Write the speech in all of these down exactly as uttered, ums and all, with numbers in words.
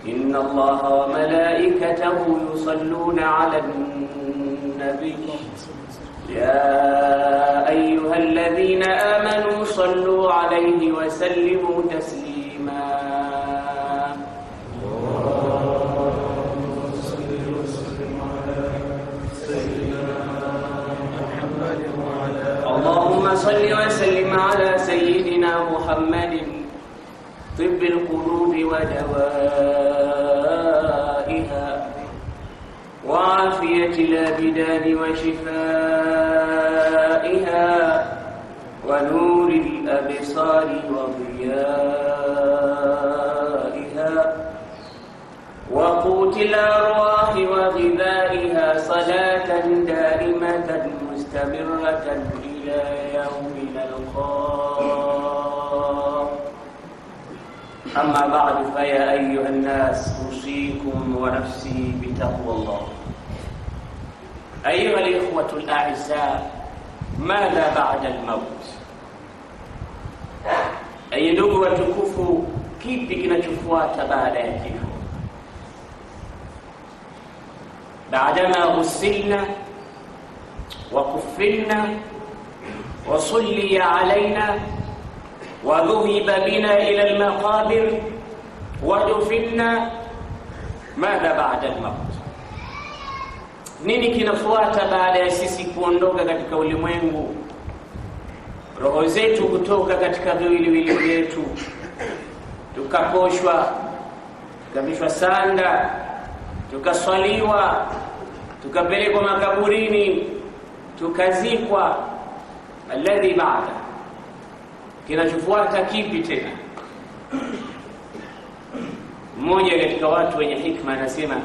إن الله وملائكته يصلون على النبي يا أيها الذين آمنوا صلوا عليه وسلموا تسليما. اللهم صل وسلم على سيدنا محمد طب القلوب ودوائها وعافية الأبدان وشفائها ونور الأبصار وضيائها وقوت الأرواح وغذائها صلاة دائمة مستمرة إلى يوم نلقاه. أما بعد فيا أيها الناس أوصيكم ونفسي بتقوى الله. أيها الإخوة الأعزاء، ماذا بعد الموت؟ أي ndugu watukufu, kipi kinachofuata baada ya kifo? بعدما غسلنا وكفنا وصلي علينا وذهب بنا إلى المقابر ودفنا، ماذا بعد الموت؟ Nini kinafuata baada ya sisi kuondoka katika ulimwengu, roho zetu kutoka katika viwiliwili vyetu, tukakoshwa, tukavishwa sanda, tukaswaliwa, tukapelekwa makaburini, tukazikwa? Alladhi baada, kinachofuata kipi tena? Mmoja katika watu wenye hikma anasema,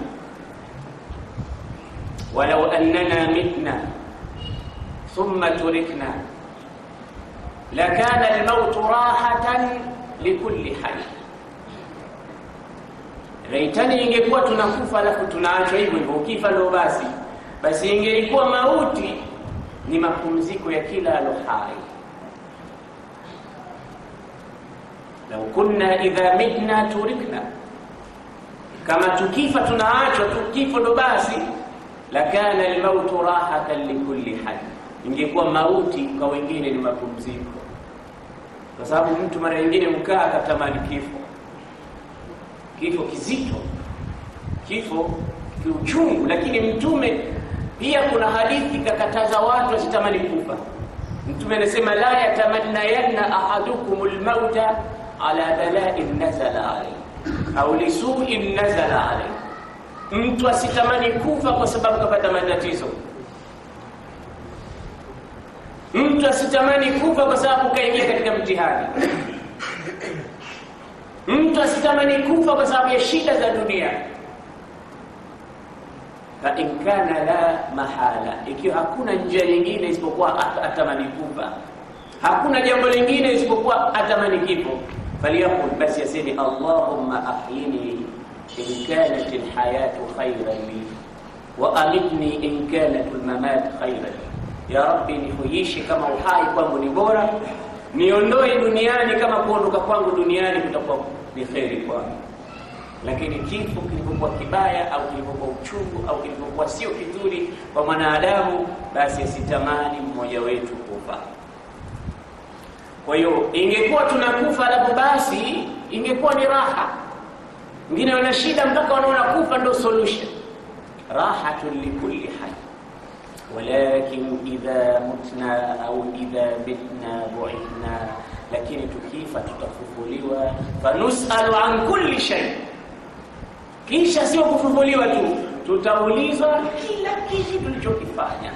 walau annana mitna thumma turikna lakana almaut rahatan likulli hayy. Laitani ingekuwa tunakufa alafu tunaachwa hivyo hivyo, ukifa ndio basi, basi ingelikuwa mauti ni mapumziko ya kila alohai. Lau kunna idha mitna turikna, kama tukifa tunaachwa, tukifo ndo basi, lakana almautu rahatan likulli hayy, ingekuwa mauti kwa wengine ni mapumziko. Kwa sababu mtu mara nyingine mkaa akatamani kifo, kifo kizito, kifo kiuchungu, lakini Mtume pia kuna hadithi kakataza watu wasitamani kufa. Mtume anasema, la yatamanna yanna ahadukumul mauta ala bala'in nazala alayhi au lisu'in nazala alayhi. Mtu asitamani kufa kwa sababu kapata matatizo. Mtu asitamani kufa kwa sababu kaingia katika mtihani. Mtu asitamani kufa kwa sababu ya shida za dunia. Fa in kana la mahala, ikiwa hakuna njia nyingine isipokuwa atamani kufa, hakuna jambo lingine isipokuwa atamani kifo, faliyaqul, basi yasema, Allahumma ahyini in kanat alhayatu khayran li wa amitni in kanat almamat khayran li. Ya Rabbi, nihuishi kama uhai kwangu ni bora, niondoe duniani kama kuondoka kwangu duniani kutakuwa ni kheri kwangu. Lakini kifo kilipokuwa kibaya au kilipokuwa uchungu au kilipokuwa sio kizuri kwa mwanadamu, basi asitamani mmoja wetu kufa. Kwa hiyo ingekuwa tunakufa alafu basi ingekuwa ni raha. Wengine wana shida mpaka wanaona kufa ndio solution. Rahatun likulli hayy. Walakin idha mutna au idha bitna bu'ithna, lakini tukifa tutafufuliwa, fanusalu an kulli shay. Kisha sio kufufuliwa tu, tutaulizwa kila kitu tulichokifanya.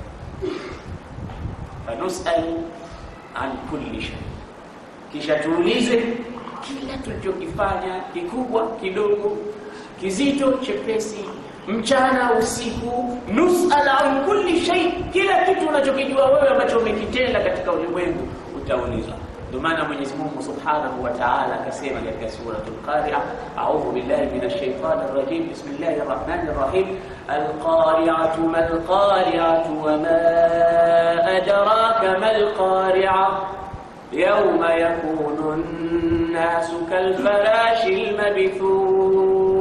Fanusal an kulli shay, kisha tuulize kila tulichokifanya, kikubwa kidogo, kizito chepesi, mchana usiku. Nusal an kulli shay, kila kitu unachokijua wewe ambacho umekitenda katika ulimwengu utaulizwa. Ndio maana Mwenyezi Mungu Subhanahu wa Ta'ala akasema katika suratul Qari'ah, a'udhu billahi minash shaitanir rajim, bismillahir rahmanir rahim, al-qari'atu mal-qari'atu wa ma adraka mal-qari'ah yawma yakunu an-nasu kal-farashil mabthun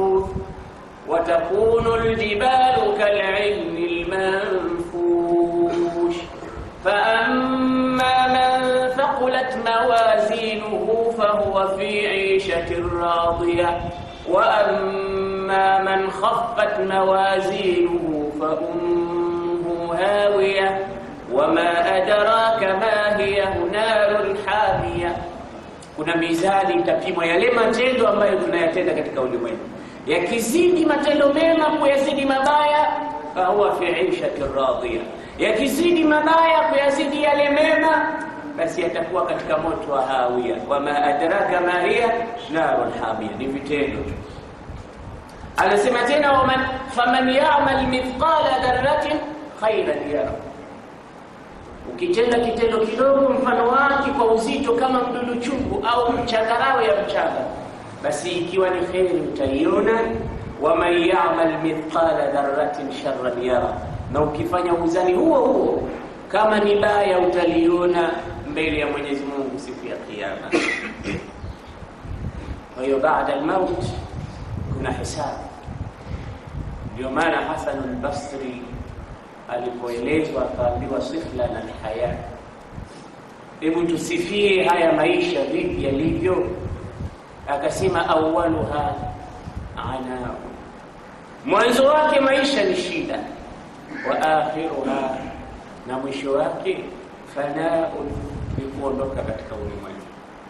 وتكون الجبال كالعهن المنفوش فأما من ثقلت موازينه فهو في عيشة راضية وأما من خفت موازينه فأمه هاوية وما أدراك ما هي نار حامية. Kuna mizani itapimwa yale matendo ambayo tunayatenda katika ulimwengu. Yakizidi matendo mema kuyazidi mabaya, fahuwa fi 'ishatin radiyah. Yakizidi mabaya kuyazidi yale mema, basi atakuwa katika moto wa hawia. Wama adraka ma hiya narun hamia. Ni vitendo. Anasema tena waman faman ya'mal mithqala dharratin khayran yara. Ukitenda kitendo kidogo mfano wake kwa uzito kama mdudu chungu au mchangarawe ya mchanga, basi ikiwa ni kheri utaiona. Wa man ya'mal mithqala dharratin sharran yara. Na ukifanya uzani huo huo kama ni baya utaliona mbele ya Mwenyezi Mungu siku ya kiyama. Kwa hiyo baada ya maut kuna hisabu. Ndio maana Hasan al-Basri alipoelezwa akaambiwa sifla na haya, hebu tusifie haya maisha vipi yalivyo. Akasema awwaluha ana, mwanzo wake maisha ni shida, wa akhiruha, na mwisho wake fana'un, ni kuondoka katika ulimwengu.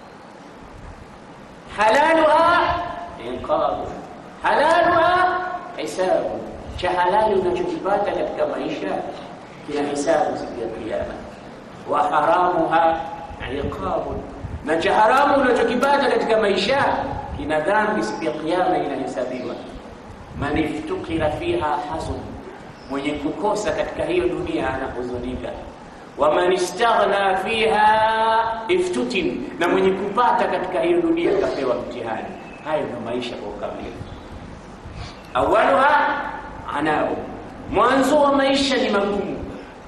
Halaluha inqabu, halaluha hisabu. Cha halali unachokipata katika maisha kina hisabu siku ya kiyama. Wa haramuha iqabu, na cha haramu unachokipata katika maisha kina dhambi siku ya kiyama, inahesabiwa. Man iftukira fiha hazun, mwenye kukosa katika hiyo dunia anahuzunika. Wa man istaghna fiha iftutin, na mwenye kupata katika hiyo dunia kapewa mtihani. Hayo ndio maisha kwa ukamilifu. Awaluha anao, mwanzo wa maisha ni magumu.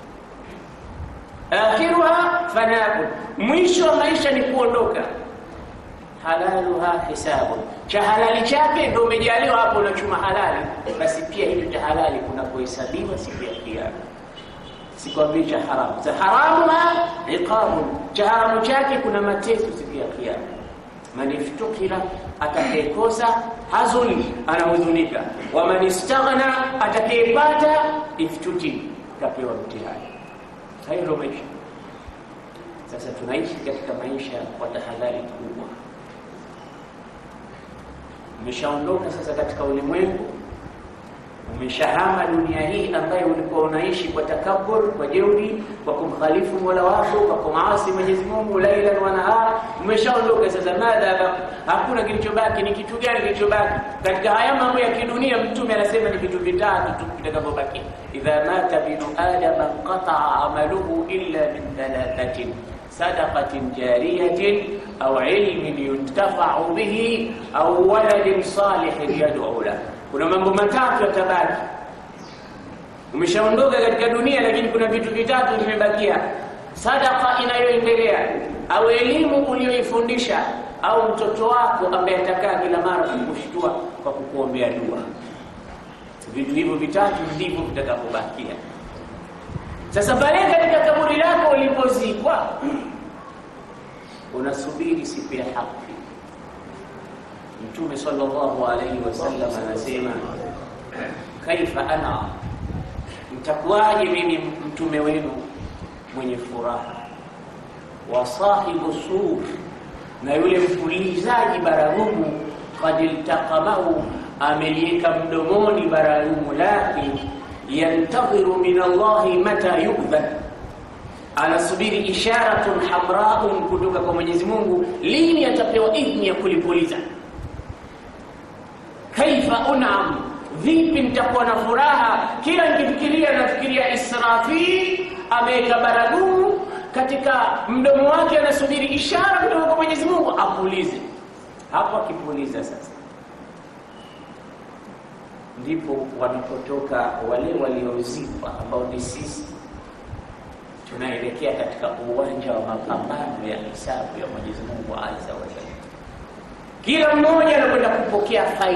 Akhiruha fana'un, mwisho wa maisha ni kuondoka. Halaluha hisabu, cha halali chake ndio umejaliwa hapo, unachuma halali, basi pia hiyo cha halali kuna kuhesabiwa siku ya kiyama. Sikwambii cha haramu. Cha haramu iqabu, cha haramu chake kuna mateso siku ya kiyama. Man iftukira, atakayekosa hazuni, anahuzunika. Wa man istaghna, atakayepata iftuti, kapewa mtihani. Hayo ndio maisha. Sasa tunaishi katika maisha kwa tahadhari kubwa. Umeshaondoka sasa katika ulimwengu, umeshahama dunia hii ambayo ulikuwa unaishi kwa takabur, kwa jeuri, kwa kumkhalifu Mola wako, kwa kumaasi Mwenyezi Mungu laila wa nahar. Umeshaondoka sasa, madha, hakuna kilichobaki. Ni kitu gani kilichobaki katika haya mambo ya kidunia? Mtume anasema ni vitu vitatu tu vitakavyobaki. Idha mata binu adama qata'a amaluhu illa min thalathatin: sadaqatin jariyatin au ilmin yuntafa'u bihi au waladin salihin yad'u lahu. Kuna mambo matatu yatabaki. Umeshaondoka katika dunia, lakini kuna vitu vitatu vimebakia: sadaqa inayoendelea, au elimu uliyoifundisha, au mtoto wako ambaye atakaa kila mara kukushtua kwa kukuombea dua. Vitu hivyo vitatu ndivyo vitakavyobakia. Sasa pale katika kaburi lako ulipozikwa, unasubiri siku ya haki. Mtume sallallahu alayhi wasallam anasema, kaifa ana, mtakuwaje mimi mtume wenu mwenye furaha, wa sahibu sur, na yule mpulizaji baragumu, qad iltaqamahu, amelieka mdomoni baragumu lake, yantadhiru min Allahi mata yu'dhan, anasubiri isharatun hamraun kutoka kwa Mwenyezi Mungu, lini atapewa idhni ya kulipuliza. Kaifa un'am, vipi nitakuwa na furaha? Kila nikifikiria nafikiria Israfil ameweka baragumu katika mdomo wake, anasubiri ishara kutoka kwa Mwenyezi Mungu apulize. Hapo akipuliza sasa, ndipo wanapotoka wale waliozikwa ambao ni sisi. Tunaelekea katika uwanja wa mapambano ya hisabu ya Mwenyezi Mungu Azza wa Jalla. Kila mmoja anakwenda kupokea faida.